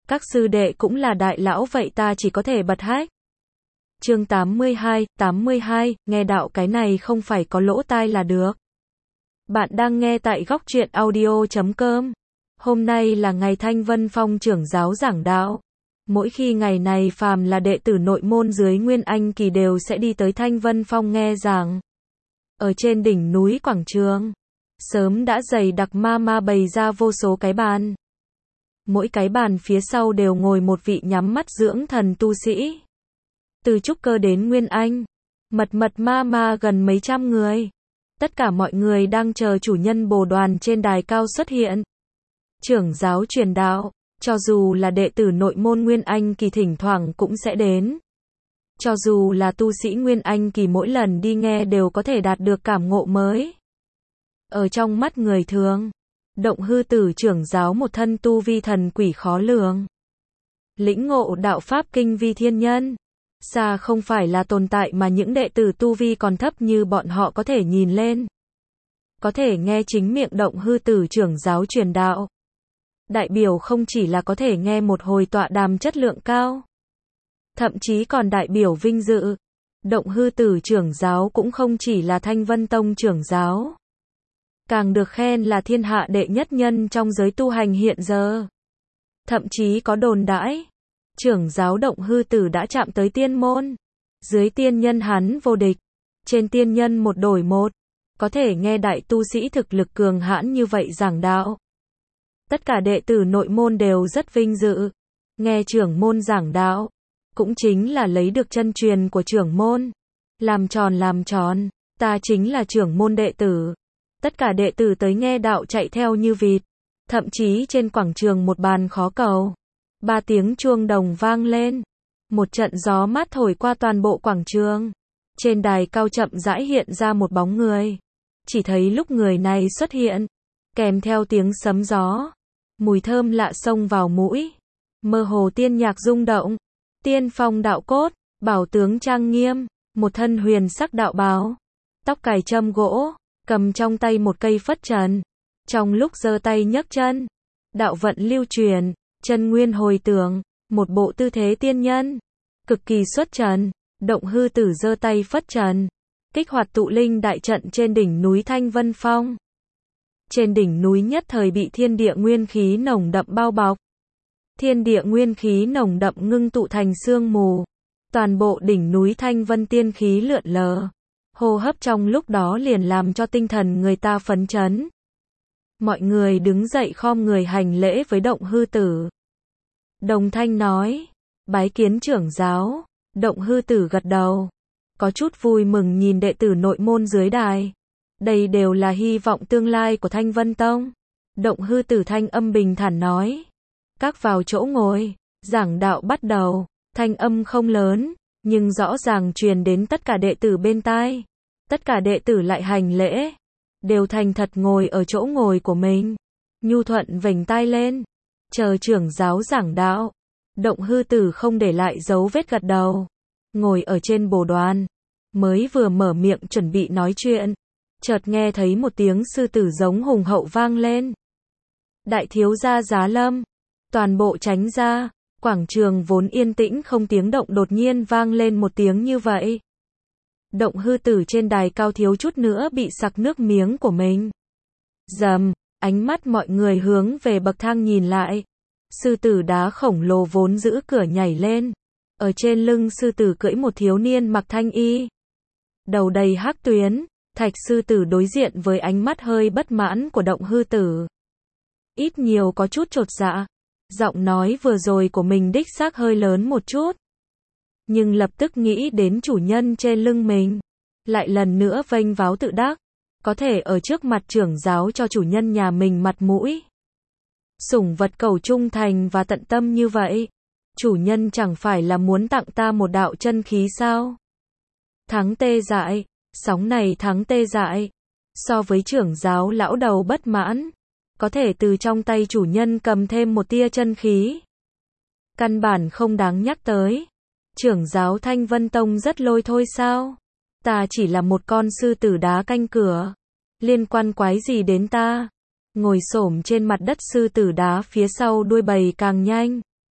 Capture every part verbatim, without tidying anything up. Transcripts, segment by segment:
Các sư đệ cũng là đại lão vậy ta chỉ có thể bật hách. Chương tám mươi hai, tám mươi hai, nghe đạo cái này không phải có lỗ tai là được. Bạn đang nghe tại góc truyện audio chấm com. Hôm nay là ngày Thanh Vân Phong trưởng giáo giảng đạo. Mỗi khi ngày này phàm là đệ tử nội môn dưới Nguyên Anh kỳ đều sẽ đi tới Thanh Vân Phong nghe giảng. Ở trên đỉnh núi quảng trường, sớm đã dày đặc ma ma bày ra vô số cái bàn. Mỗi cái bàn phía sau đều ngồi một vị nhắm mắt dưỡng thần tu sĩ. Từ trúc cơ đến Nguyên Anh, mật mật ma ma gần mấy trăm người. Tất cả mọi người đang chờ chủ nhân bồ đoàn trên đài cao xuất hiện. Trưởng giáo truyền đạo, cho dù là đệ tử nội môn Nguyên Anh kỳ thỉnh thoảng cũng sẽ đến. Cho dù là tu sĩ Nguyên Anh kỳ mỗi lần đi nghe đều có thể đạt được cảm ngộ mới. Ở trong mắt người thường, Động Hư Tử trưởng giáo một thân tu vi thần quỷ khó lường. Lĩnh ngộ đạo pháp kinh vi thiên nhân. Xa không phải là tồn tại mà những đệ tử tu vi còn thấp như bọn họ có thể nhìn lên. Có thể nghe chính miệng Động Hư Tử trưởng giáo truyền đạo. Đại biểu không chỉ là có thể nghe một hồi tọa đàm chất lượng cao. Thậm chí còn đại biểu vinh dự. Động Hư Tử trưởng giáo cũng không chỉ là Thanh Vân Tông trưởng giáo. Càng được khen là thiên hạ đệ nhất nhân trong giới tu hành hiện giờ. Thậm chí có đồn đãi. Trưởng giáo Động Hư Tử đã chạm tới tiên môn. Dưới tiên nhân hắn vô địch. Trên tiên nhân một đổi một. Có thể nghe đại tu sĩ thực lực cường hãn như vậy giảng đạo. Tất cả đệ tử nội môn đều rất vinh dự. Nghe trưởng môn giảng đạo. Cũng chính là lấy được chân truyền của trưởng môn. Làm tròn làm tròn. Ta chính là trưởng môn đệ tử. Tất cả đệ tử tới nghe đạo chạy theo như vịt. Thậm chí trên quảng trường một bàn khó cầu. Ba tiếng chuông đồng vang lên. Một trận gió mát thổi qua toàn bộ quảng trường. Trên đài cao chậm rãi hiện ra một bóng người. Chỉ thấy lúc người này xuất hiện, kèm theo tiếng sấm gió, mùi thơm lạ xông vào mũi. Mơ hồ tiên nhạc rung động. Tiên phong đạo cốt, bảo tướng trang nghiêm, một thân huyền sắc đạo bào. Tóc cài châm gỗ, cầm trong tay một cây phất trần. Trong lúc giơ tay nhấc chân, đạo vận lưu truyền. Chân nguyên hồi tưởng, một bộ tư thế tiên nhân, cực kỳ xuất trần. Động Hư Tử giơ tay phất trần, kích hoạt tụ linh đại trận trên đỉnh núi Thanh Vân Phong. Trên đỉnh núi nhất thời bị thiên địa nguyên khí nồng đậm bao bọc. Thiên địa nguyên khí nồng đậm ngưng tụ thành sương mù. Toàn bộ đỉnh núi Thanh Vân tiên khí lượn lờ. Hô hấp trong lúc đó liền làm cho tinh thần người ta phấn chấn. Mọi người đứng dậy khom người hành lễ với Động Hư Tử. Đồng thanh nói, bái kiến trưởng giáo. Động Hư Tử gật đầu. Có chút vui mừng nhìn đệ tử nội môn dưới đài. Đây đều là hy vọng tương lai của Thanh Vân Tông. Động Hư Tử thanh âm bình thản nói. Các vào chỗ ngồi, giảng đạo bắt đầu. Thanh âm không lớn, nhưng rõ ràng truyền đến tất cả đệ tử bên tai. Tất cả đệ tử lại hành lễ. Đều thành thật ngồi ở chỗ ngồi của mình. Nhu thuận vểnh tai lên. Chờ trưởng giáo giảng đạo. Động Hư Tử không để lại dấu vết gật đầu. Ngồi ở trên bồ đoàn. Mới vừa mở miệng chuẩn bị nói chuyện. Chợt nghe thấy một tiếng sư tử giống hùng hậu vang lên. Đại thiếu gia Giá Lâm. Toàn bộ tránh ra. Quảng trường vốn yên tĩnh không tiếng động đột nhiên vang lên một tiếng như vậy. Động Hư Tử trên đài cao thiếu chút nữa bị sặc nước miếng của mình. Rầm, ánh mắt mọi người hướng về bậc thang nhìn lại. Sư tử đá khổng lồ vốn giữ cửa nhảy lên. Ở trên lưng sư tử cưỡi một thiếu niên mặc thanh y. Đầu đầy hắc tuyến, thạch sư tử đối diện với ánh mắt hơi bất mãn của Động Hư Tử. Ít nhiều có chút chột dạ. Giọng nói vừa rồi của mình đích xác hơi lớn một chút. Nhưng lập tức nghĩ đến chủ nhân trên lưng mình. Lại lần nữa vênh váo tự đắc. Có thể ở trước mặt trưởng giáo cho chủ nhân nhà mình mặt mũi. Sủng vật cầu trung thành và tận tâm như vậy. Chủ nhân chẳng phải là muốn tặng ta một đạo chân khí sao? Thắng tê dại. Sóng này thắng tê dại. So với trưởng giáo lão đầu bất mãn. Có thể từ trong tay chủ nhân cầm thêm một tia chân khí. Căn bản không đáng nhắc tới. Trưởng giáo Thanh Vân Tông rất lôi thôi sao? Ta chỉ là một con sư tử đá canh cửa. Liên quan quái gì đến ta? Ngồi xổm trên mặt đất sư tử đá phía sau đuôi bầy càng nhanh.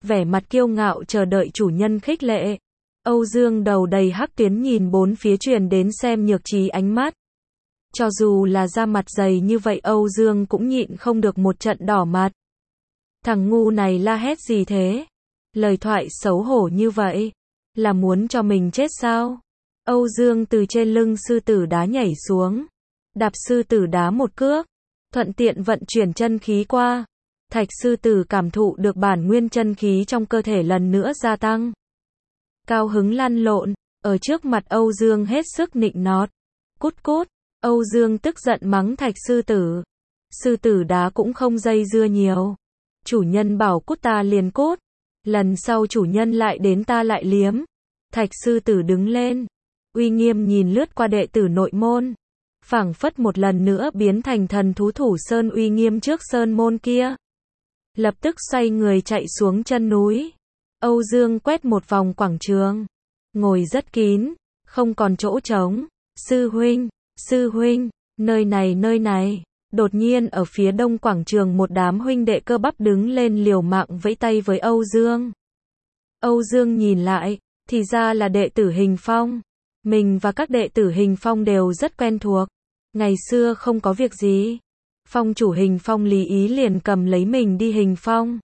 vẻ mặt kiêu ngạo chờ đợi chủ nhân khích lệ. Âu Dương đầu đầy hắc tuyến nhìn bốn phía truyền đến xem nhược trí ánh mắt. Cho dù là da mặt dày như vậy Âu Dương cũng nhịn không được một trận đỏ mặt. Thằng ngu này la hét gì thế? Lời thoại xấu hổ như vậy. Là muốn cho mình chết sao? Âu Dương từ trên lưng sư tử đá nhảy xuống. Đạp sư tử đá một cước. Thuận tiện vận chuyển chân khí qua. Thạch sư tử cảm thụ được bản nguyên chân khí trong cơ thể lần nữa gia tăng. Cao hứng lăn lộn. Ở trước mặt Âu Dương hết sức nịnh nót. Cút cút. Âu Dương tức giận mắng thạch sư tử. Sư tử đá cũng không dây dưa nhiều. Chủ nhân bảo cút ta liền cút. Lần sau chủ nhân lại đến ta lại liếm. Thạch sư tử đứng lên. Uy nghiêm nhìn lướt qua đệ tử nội môn. Phảng phất một lần nữa biến thành thần thú thủ sơn uy nghiêm trước sơn môn kia. Lập tức xoay người chạy xuống chân núi. Âu Dương quét một vòng quảng trường. Ngồi rất kín. Không còn chỗ trống. Sư huynh. Sư huynh. Nơi này nơi này. Đột nhiên ở phía đông quảng trường một đám huynh đệ cơ bắp đứng lên liều mạng vẫy tay với Âu Dương. Âu Dương nhìn lại, thì ra là đệ tử Hình Phong. Mình và các đệ tử Hình Phong đều rất quen thuộc. Ngày xưa không có việc gì. Phong chủ Hình Phong lý ý liền cầm lấy mình đi Hình Phong.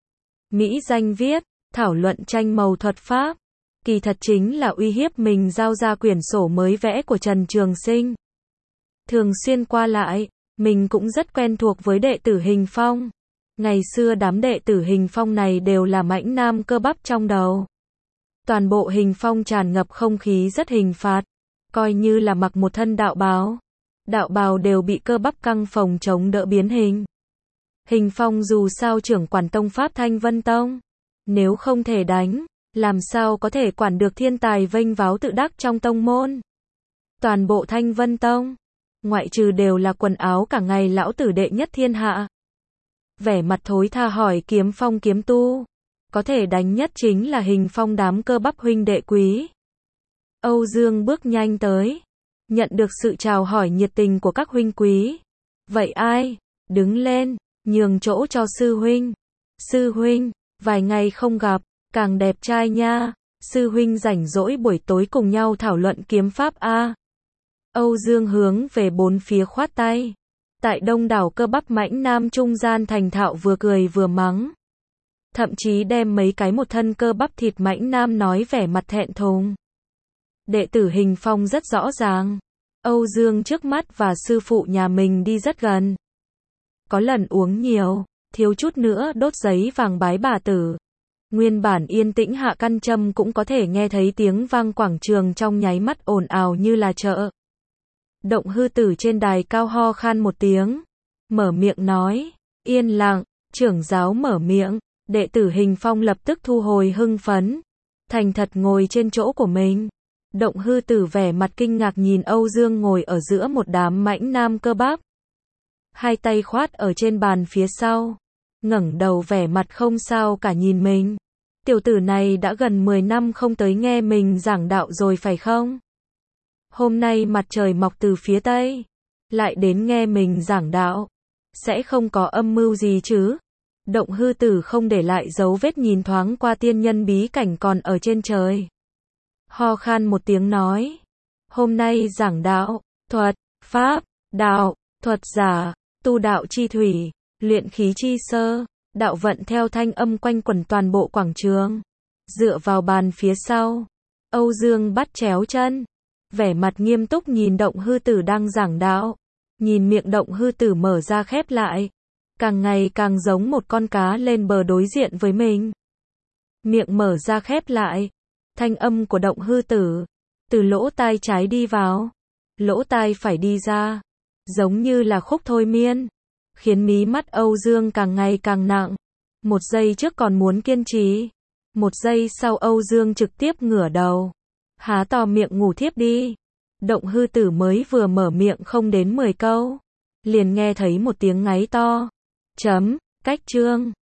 Mỹ danh viết, thảo luận tranh màu thuật pháp. Kỳ thật chính là uy hiếp mình giao ra quyển sổ mới vẽ của Trần Trường Sinh. Thường xuyên qua lại. Mình cũng rất quen thuộc với đệ tử Hình Phong. Ngày xưa đám đệ tử Hình Phong này đều là mãnh nam cơ bắp trong đầu. Toàn bộ Hình Phong tràn ngập không khí rất hình phạt. Coi như là mặc một thân đạo bào. Đạo bào đều bị cơ bắp căng phồng chống đỡ biến hình. Hình Phong dù sao trưởng quản tông pháp Thanh Vân Tông. Nếu không thể đánh, làm sao có thể quản được thiên tài vênh váo tự đắc trong tông môn. Toàn bộ Thanh Vân Tông. Ngoại trừ đều là quần áo cả ngày lão tử đệ nhất thiên hạ. Vẻ mặt thối tha hỏi Kiếm Phong kiếm tu. Có thể đánh nhất chính là Hình Phong đám cơ bắp huynh đệ quý. Âu Dương bước nhanh tới. Nhận được sự chào hỏi nhiệt tình của các huynh quý. Vậy ai? Đứng lên, nhường chỗ cho sư huynh. Sư huynh, vài ngày không gặp, càng đẹp trai nha. Sư huynh rảnh rỗi buổi tối cùng nhau thảo luận kiếm pháp a. Âu Dương hướng về bốn phía khoát tay. Tại đông đảo cơ bắp mãnh nam trung gian thành thạo vừa cười vừa mắng. Thậm chí đem mấy cái một thân cơ bắp thịt mãnh nam nói vẻ mặt thẹn thùng. Đệ tử Hình Phong rất rõ ràng. Âu Dương trước mắt và sư phụ nhà mình đi rất gần. Có lần uống nhiều, thiếu chút nữa đốt giấy vàng bái bà tử. Nguyên bản yên tĩnh hạ căn châm cũng có thể nghe thấy tiếng vang quảng trường trong nháy mắt ồn ào như là chợ. Động hư tử trên đài cao ho khan một tiếng. Mở miệng nói. Yên lặng, trưởng giáo mở miệng. Đệ tử Hình Phong lập tức thu hồi hưng phấn. Thành thật ngồi trên chỗ của mình. Động hư tử vẻ mặt kinh ngạc nhìn Âu Dương ngồi ở giữa một đám mãnh nam cơ bắp. Hai tay khoát ở trên bàn phía sau. Ngẩng đầu vẻ mặt không sao cả nhìn mình. Tiểu tử này đã gần mười năm không tới nghe mình giảng đạo rồi phải không? Hôm nay mặt trời mọc từ phía tây, lại đến nghe mình giảng đạo, sẽ không có âm mưu gì chứ? Động hư tử không để lại dấu vết nhìn thoáng qua tiên nhân bí cảnh còn ở trên trời. Ho khan một tiếng nói, hôm nay giảng đạo, thuật, pháp, đạo, thuật giả, tu đạo chi thủy, luyện khí chi sơ, đạo vận theo thanh âm quanh quẩn toàn bộ quảng trường. Dựa vào bàn phía sau, Âu Dương bắt chéo chân. Vẻ mặt nghiêm túc nhìn động hư tử đang giảng đạo. Nhìn miệng động hư tử mở ra khép lại. Càng ngày càng giống một con cá lên bờ đối diện với mình. Miệng mở ra khép lại. Thanh âm của động hư tử. Từ lỗ tai trái đi vào. Lỗ tai phải đi ra. Giống như là khúc thôi miên. Khiến mí mắt Âu Dương càng ngày càng nặng. Một giây trước còn muốn kiên trì. Một giây sau Âu Dương trực tiếp ngửa đầu. Há to miệng ngủ thiếp đi. Động hư tử mới vừa mở miệng không đến mười câu. Liền nghe thấy một tiếng ngáy to. Chấm, cách chương.